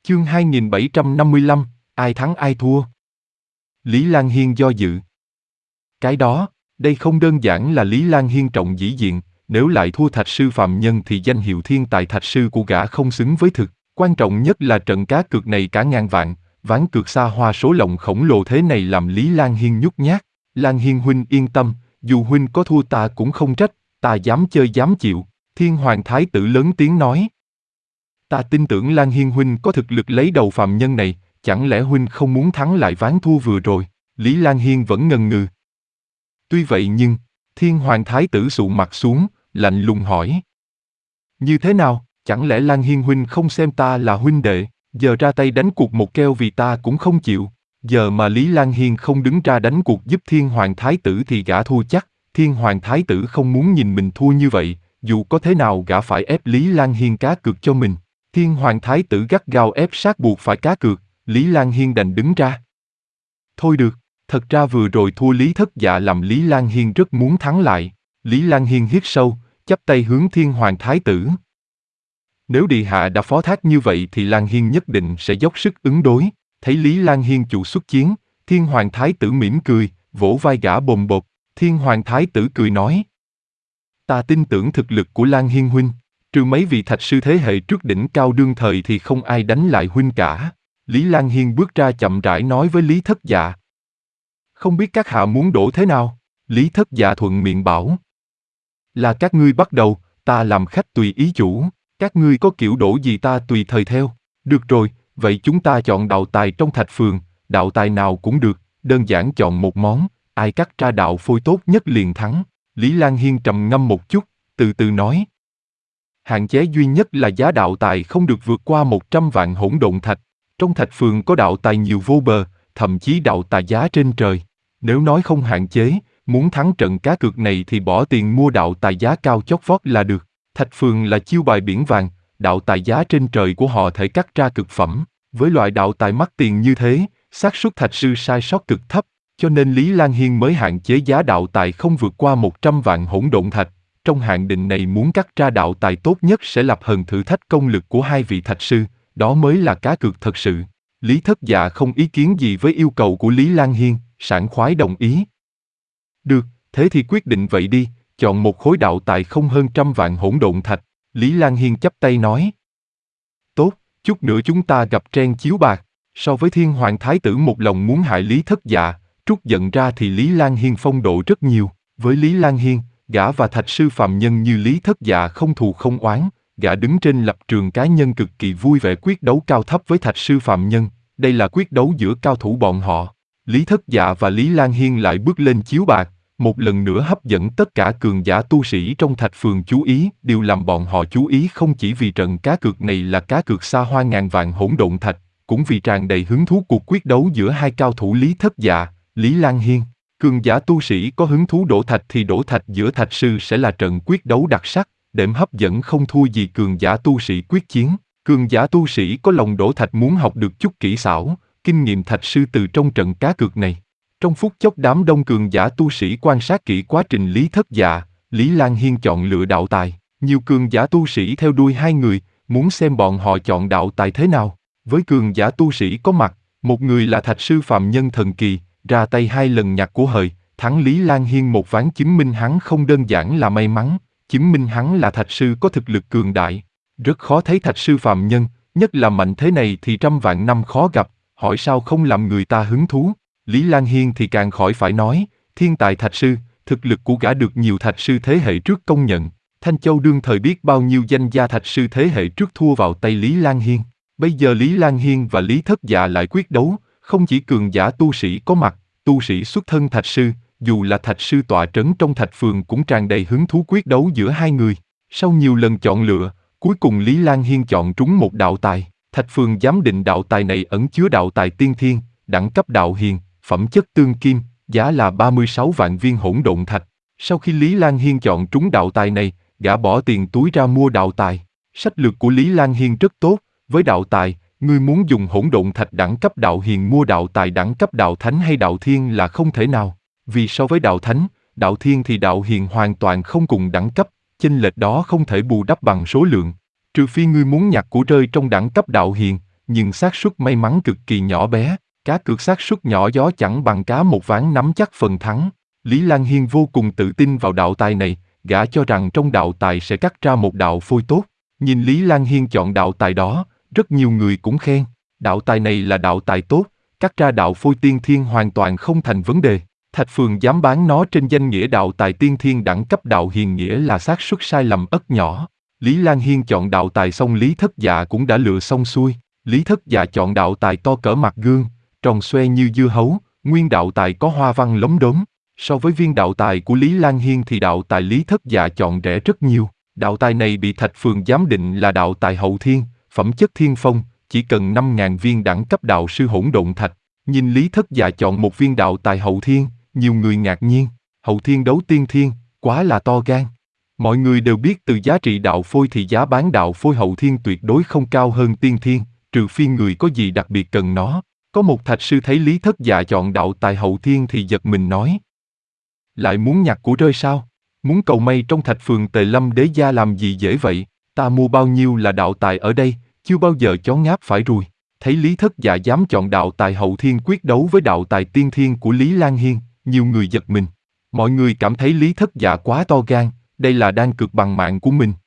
Chương 2755, ai thắng ai thua? Lý Lan Hiên do dự. Cái đó, đây không đơn giản là Lý Lan Hiên trọng dĩ diện, nếu lại thua thạch sư Phạm Nhân thì danh hiệu thiên tài thạch sư của gã không xứng với thực. Quan trọng nhất là trận cá cược này cả ngàn vạn, ván cược xa hoa số lộng khổng lồ thế này làm Lý Lan Hiên nhút nhát. Lan Hiên huynh yên tâm, dù huynh có thua ta cũng không trách, ta dám chơi dám chịu. Thiên Hoàng Thái tử lớn tiếng nói. Ta tin tưởng Lan Hiên huynh có thực lực lấy đầu Phạm Nhân này, chẳng lẽ huynh không muốn thắng lại ván thua vừa rồi? Lý Lan Hiên vẫn ngần ngừ. Tuy vậy nhưng, Thiên Hoàng Thái tử sụ mặt xuống, lạnh lùng hỏi. Như thế nào, chẳng lẽ Lan Hiên huynh không xem ta là huynh đệ, giờ ra tay đánh cuộc một keo vì ta cũng không chịu. Giờ mà Lý Lan Hiên không đứng ra đánh cuộc giúp Thiên Hoàng Thái tử thì gã thua chắc. Thiên Hoàng Thái tử không muốn nhìn mình thua như vậy, dù có thế nào gã phải ép Lý Lan Hiên cá cược cho mình. Thiên Hoàng Thái tử gắt gao ép sát buộc phải cá cược, Lý Lan Hiên đành đứng ra. Thôi được, thật ra vừa rồi thua Lý Thất Dạ làm Lý Lan Hiên rất muốn thắng lại. Lý Lan Hiên hít sâu, chắp tay hướng Thiên Hoàng Thái tử. Nếu Điện hạ đã phó thác như vậy thì Lan Hiên nhất định sẽ dốc sức ứng đối. Thấy Lý Lan Hiên chủ xuất chiến, Thiên Hoàng Thái tử mỉm cười, vỗ vai gã bồm bột. Thiên Hoàng Thái tử cười nói. Ta tin tưởng thực lực của Lan Hiên huynh, trừ mấy vị thạch sư thế hệ trước đỉnh cao đương thời thì không ai đánh lại huynh cả. Lý Lan Hiên bước ra chậm rãi nói với Lý Thất Dạ. Không biết các hạ muốn đổ thế nào? Lý Thất Dạ thuận miệng bảo. Là các ngươi bắt đầu, ta làm khách tùy ý chủ, các ngươi có kiểu đổ gì ta tùy thời theo. Được rồi, vậy chúng ta chọn đạo tài trong thạch phường, đạo tài nào cũng được, đơn giản chọn một món, ai cắt ra đạo phôi tốt nhất liền thắng. Lý Lan Hiên trầm ngâm một chút, từ từ nói. Hạn chế duy nhất là giá đạo tài không được vượt qua 100 vạn hỗn độn thạch. Trong thạch phường có đạo tài nhiều vô bờ, thậm chí đạo tài giá trên trời. Nếu nói không hạn chế, muốn thắng trận cá cược này thì bỏ tiền mua đạo tài giá cao chót vót là được. Thạch phường là chiêu bài biển vàng, đạo tài giá trên trời của họ thể cắt ra cực phẩm. Với loại đạo tài mắc tiền như thế, xác suất thạch sư sai sót cực thấp, cho nên Lý Lan Hiên mới hạn chế giá đạo tài không vượt qua 100 vạn hỗn độn thạch. Trong hạn định này muốn cắt ra đạo tài tốt nhất sẽ lập hần thử thách công lực của hai vị thạch sư, đó mới là cá cược thật sự. Lý Thất Dạ không ý kiến gì với yêu cầu của Lý Lan Hiên, sảng khoái đồng ý. Được, thế thì quyết định vậy đi, chọn một khối đạo tài không hơn 100 vạn hỗn độn thạch. Lý Lan Hiên chắp tay nói. Tốt, chút nữa chúng ta gặp tren chiếu bạc. So với Thiên Hoàng Thái tử một lòng muốn hại Lý Thất Dạ, trút giận ra thì Lý Lan Hiên phong độ rất nhiều. Với Lý Lan Hiên, gã và thạch sư Phạm Nhân như Lý Thất Dạ không thù không oán, gã đứng trên lập trường cá nhân cực kỳ vui vẻ quyết đấu cao thấp với thạch sư Phạm Nhân, đây là quyết đấu giữa cao thủ bọn họ. Lý Thất Dạ và Lý Lan Hiên lại bước lên chiếu bạc, một lần nữa hấp dẫn tất cả cường giả tu sĩ trong thạch phường chú ý, điều làm bọn họ chú ý không chỉ vì trận cá cược này là cá cược xa hoa ngàn vạn hỗn độn thạch, cũng vì tràn đầy hứng thú cuộc quyết đấu giữa hai cao thủ Lý Thất Dạ, Lý Lan Hiên. Cường giả tu sĩ có hứng thú đổ thạch thì đổ thạch giữa thạch sư sẽ là trận quyết đấu đặc sắc, đệm hấp dẫn không thua gì cường giả tu sĩ quyết chiến. Cường giả tu sĩ có lòng đổ thạch muốn học được chút kỹ xảo, kinh nghiệm thạch sư từ trong trận cá cược này. Trong phút chốc đám đông cường giả tu sĩ quan sát kỹ quá trình Lý Thất Dạ, Lý Lan Hiên chọn lựa đạo tài. Nhiều cường giả tu sĩ theo đuôi hai người, muốn xem bọn họ chọn đạo tài thế nào. Với cường giả tu sĩ có mặt, một người là thạch sư Phạm Nhân thần kỳ, ra tay 2 lần nhặt của hời, thắng Lý Lan Hiên một ván chứng minh hắn không đơn giản là may mắn, chứng minh hắn là thạch sư có thực lực cường đại. Rất khó thấy thạch sư Phạm Nhân, nhất là mạnh thế này thì trăm vạn năm khó gặp, hỏi sao không làm người ta hứng thú. Lý Lan Hiên thì càng khỏi phải nói, thiên tài thạch sư, thực lực của gã được nhiều thạch sư thế hệ trước công nhận. Thanh Châu đương thời biết bao nhiêu danh gia thạch sư thế hệ trước thua vào tay Lý Lan Hiên. Bây giờ Lý Lan Hiên và Lý Thất Dạ lại quyết đấu, không chỉ cường giả tu sĩ có mặt, tu sĩ xuất thân thạch sư, dù là thạch sư tọa trấn trong thạch phường cũng tràn đầy hứng thú quyết đấu giữa hai người. Sau nhiều lần chọn lựa, cuối cùng Lý Lan Hiên chọn trúng một đạo tài. Thạch phường giám định đạo tài này ẩn chứa đạo tài tiên thiên, đẳng cấp đạo hiền, phẩm chất tương kim, giá là 36 vạn viên hỗn độn thạch. Sau khi Lý Lan Hiên chọn trúng đạo tài này, gã bỏ tiền túi ra mua đạo tài. Sách lược của Lý Lan Hiên rất tốt, với đạo tài, ngươi muốn dùng hỗn độn thạch đẳng cấp đạo hiền mua đạo tài đẳng cấp đạo thánh hay đạo thiên là không thể nào. Vì so với đạo thánh, đạo thiên thì đạo hiền hoàn toàn không cùng đẳng cấp, chênh lệch đó không thể bù đắp bằng số lượng. Trừ phi ngươi muốn nhặt của rơi trong đẳng cấp đạo hiền, nhưng xác suất may mắn cực kỳ nhỏ bé. Cá cược xác suất nhỏ gió chẳng bằng cá một ván nắm chắc phần thắng. Lý Lan Hiên vô cùng tự tin vào đạo tài này, gã cho rằng trong đạo tài sẽ cắt ra một đạo phôi tốt. Nhìn Lý Lan Hiên chọn đạo tài đó, rất nhiều người cũng khen. Đạo tài này là đạo tài tốt, cắt ra đạo phôi tiên thiên hoàn toàn không thành vấn đề. Thạch Phường dám bán nó trên danh nghĩa đạo tài tiên thiên đẳng cấp đạo hiền nghĩa là xác suất sai lầm ất nhỏ. Lý Lan Hiên chọn đạo tài xong Lý Thất Dạ cũng đã lựa xong xuôi. Lý Thất Dạ chọn đạo tài to cỡ mặt gương, tròn xoe như dưa hấu, nguyên đạo tài có hoa văn lốm đốm. So với viên đạo tài của Lý Lan Hiên thì đạo tài Lý Thất Dạ chọn rẻ rất nhiều. Đạo tài này bị Thạch Phường giám định là đạo tài hậu thiên, phẩm chất thiên phong, chỉ cần 5.000 viên đẳng cấp đạo sư hỗn độn thạch. Nhìn Lý Thất Dạ chọn một viên đạo tài hậu thiên, nhiều người ngạc nhiên. Hậu thiên đấu tiên thiên, quá là to gan. Mọi người đều biết từ giá trị đạo phôi thì giá bán đạo phôi hậu thiên tuyệt đối không cao hơn tiên thiên, trừ phi người có gì đặc biệt cần nó. Có một thạch sư thấy Lý Thất Dạ chọn đạo tài hậu thiên thì giật mình nói: lại muốn nhặt của rơi sao? Muốn cầu may trong Thạch Phường Tề Lâm Đế gia làm gì dễ vậy? Ta mua bao nhiêu là đạo tài ở đây, chưa bao giờ chó ngáp phải ruồi. Thấy Lý Thất Dạ dám chọn đạo tài hậu thiên quyết đấu với đạo tài tiên thiên của Lý Lan Hiên, nhiều người giật mình. Mọi người cảm thấy Lý Thất Dạ quá to gan, đây là đang cược bằng mạng của mình.